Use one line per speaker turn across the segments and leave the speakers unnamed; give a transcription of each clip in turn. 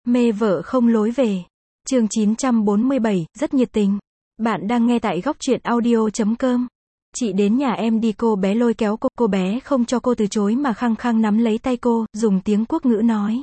Mê vợ không lối về. Chương 947, rất nhiệt tình. Bạn đang nghe tại góc truyện audio.com. Chị đến nhà em đi, cô bé lôi kéo cô bé không cho cô từ chối mà khăng khăng nắm lấy tay cô, dùng tiếng quốc ngữ nói.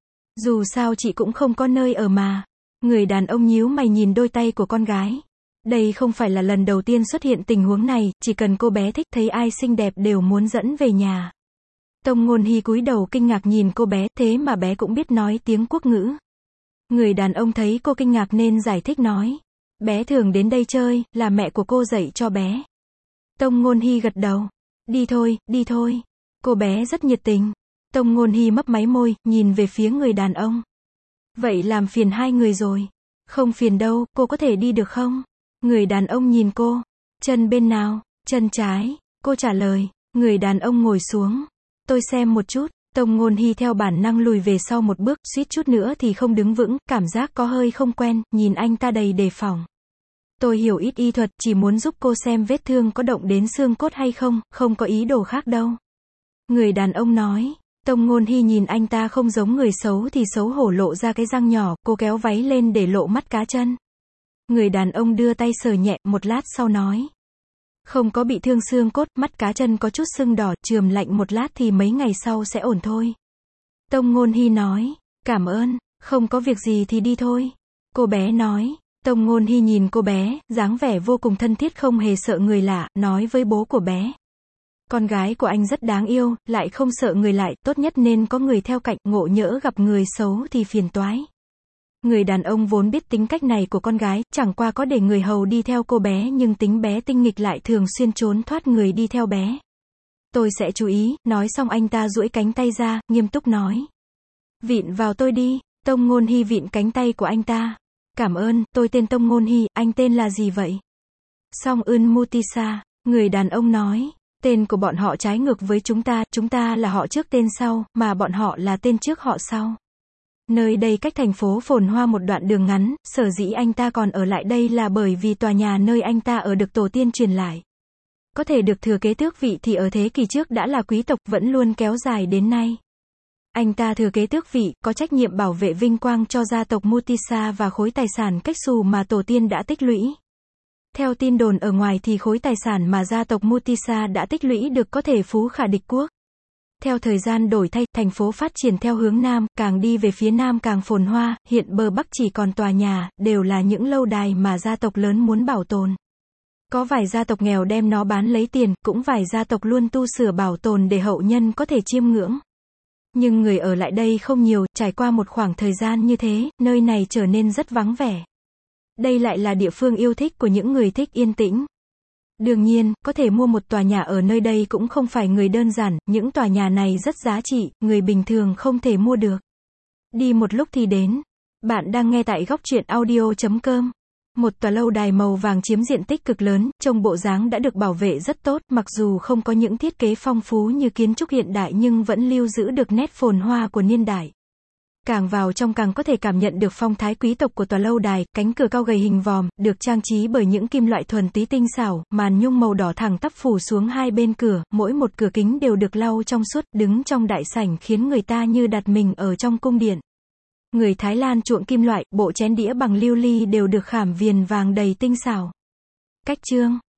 Dù sao chị cũng không có nơi ở mà. Người đàn ông nhíu mày nhìn đôi tay của con gái. Đây không phải là lần đầu tiên xuất hiện tình huống này, chỉ cần cô bé thích, thấy ai xinh đẹp đều muốn dẫn về nhà. Tông Ngôn Hy cúi đầu kinh ngạc nhìn cô bé, thế mà bé cũng biết nói tiếng quốc ngữ. Người đàn ông thấy cô kinh ngạc nên giải thích nói. Bé thường đến đây chơi, là mẹ của cô dạy cho bé. Tông Ngôn Hy gật đầu. Đi thôi, đi thôi. Cô bé rất nhiệt tình. Tông Ngôn Hy mấp máy môi, nhìn về phía người đàn ông. Vậy làm phiền hai người rồi. Không phiền đâu, cô có thể đi được không? Người đàn ông nhìn cô. Chân bên nào? Chân trái. Cô trả lời. Người đàn ông ngồi xuống. Tôi xem một chút. Tông Ngôn Hy theo bản năng lùi về sau một bước, suýt chút nữa thì không đứng vững, cảm giác có hơi không quen, nhìn anh ta đầy đề phòng. Tôi hiểu ít y thuật, chỉ muốn giúp cô xem vết thương có động đến xương cốt hay không, không có ý đồ khác đâu. Người đàn ông nói. Tông Ngôn Hy nhìn anh ta không giống người xấu thì xấu hổ lộ ra cái răng nhỏ, cô kéo váy lên để lộ mắt cá chân. Người đàn ông đưa tay sờ nhẹ, một lát sau nói. Không có bị thương xương cốt, mắt cá chân có chút sưng đỏ, chườm lạnh một lát thì mấy ngày sau sẽ ổn thôi. Tông Ngôn Hy nói. Cảm ơn, không có việc gì thì đi thôi. Cô bé nói. Tông Ngôn Hy nhìn cô bé, dáng vẻ vô cùng thân thiết không hề sợ người lạ, nói với bố của bé. Con gái của anh rất đáng yêu, lại không sợ người lạ, tốt nhất nên có người theo cạnh, ngộ nhỡ gặp người xấu thì phiền toái. Người đàn ông vốn biết tính cách này của con gái, chẳng qua có để người hầu đi theo cô bé nhưng tính bé tinh nghịch lại thường xuyên trốn thoát người đi theo bé. Tôi sẽ chú ý, nói xong anh ta duỗi cánh tay ra, nghiêm túc nói. Vịn vào tôi đi. Tông Ngôn Hy vịn cánh tay của anh ta. Cảm ơn, tôi tên Tông Ngôn Hy, anh tên là gì vậy? Song Eun Mutisa, người đàn ông nói. Tên của bọn họ trái ngược với chúng ta là họ trước tên sau, mà bọn họ là tên trước họ sau. Nơi đây cách thành phố phồn hoa một đoạn đường ngắn, sở dĩ anh ta còn ở lại đây là bởi vì tòa nhà nơi anh ta ở được tổ tiên truyền lại. Có thể được thừa kế tước vị thì ở thế kỷ trước đã là quý tộc, vẫn luôn kéo dài đến nay. Anh ta thừa kế tước vị, có trách nhiệm bảo vệ vinh quang cho gia tộc Mutisa và khối tài sản cách xù mà tổ tiên đã tích lũy. Theo tin đồn ở ngoài thì khối tài sản mà gia tộc Mutisa đã tích lũy được có thể phú khả địch quốc. Theo thời gian đổi thay, thành phố phát triển theo hướng nam, càng đi về phía nam càng phồn hoa, hiện bờ bắc chỉ còn tòa nhà, đều là những lâu đài mà gia tộc lớn muốn bảo tồn. Có vài gia tộc nghèo đem nó bán lấy tiền, cũng vài gia tộc luôn tu sửa bảo tồn để hậu nhân có thể chiêm ngưỡng. Nhưng người ở lại đây không nhiều, trải qua một khoảng thời gian như thế, nơi này trở nên rất vắng vẻ. Đây lại là địa phương yêu thích của những người thích yên tĩnh. Đương nhiên, có thể mua một tòa nhà ở nơi đây cũng không phải người đơn giản, những tòa nhà này rất giá trị, người bình thường không thể mua được. Đi một lúc thì đến. Bạn đang nghe tại góc truyện audio.com. Một tòa lâu đài màu vàng chiếm diện tích cực lớn, trông bộ dáng đã được bảo vệ rất tốt, mặc dù không có những thiết kế phong phú như kiến trúc hiện đại nhưng vẫn lưu giữ được nét phồn hoa của niên đại. Càng vào trong càng có thể cảm nhận được phong thái quý tộc của tòa lâu đài, cánh cửa cao gầy hình vòm, được trang trí bởi những kim loại thuần túy tinh xảo, màn nhung màu đỏ thẳng tắp phủ xuống hai bên cửa, mỗi một cửa kính đều được lau trong suốt, đứng trong đại sảnh khiến người ta như đặt mình ở trong cung điện. Người Thái Lan chuộng kim loại, bộ chén đĩa bằng lưu ly đều được khảm viền vàng đầy tinh xảo. Cách chương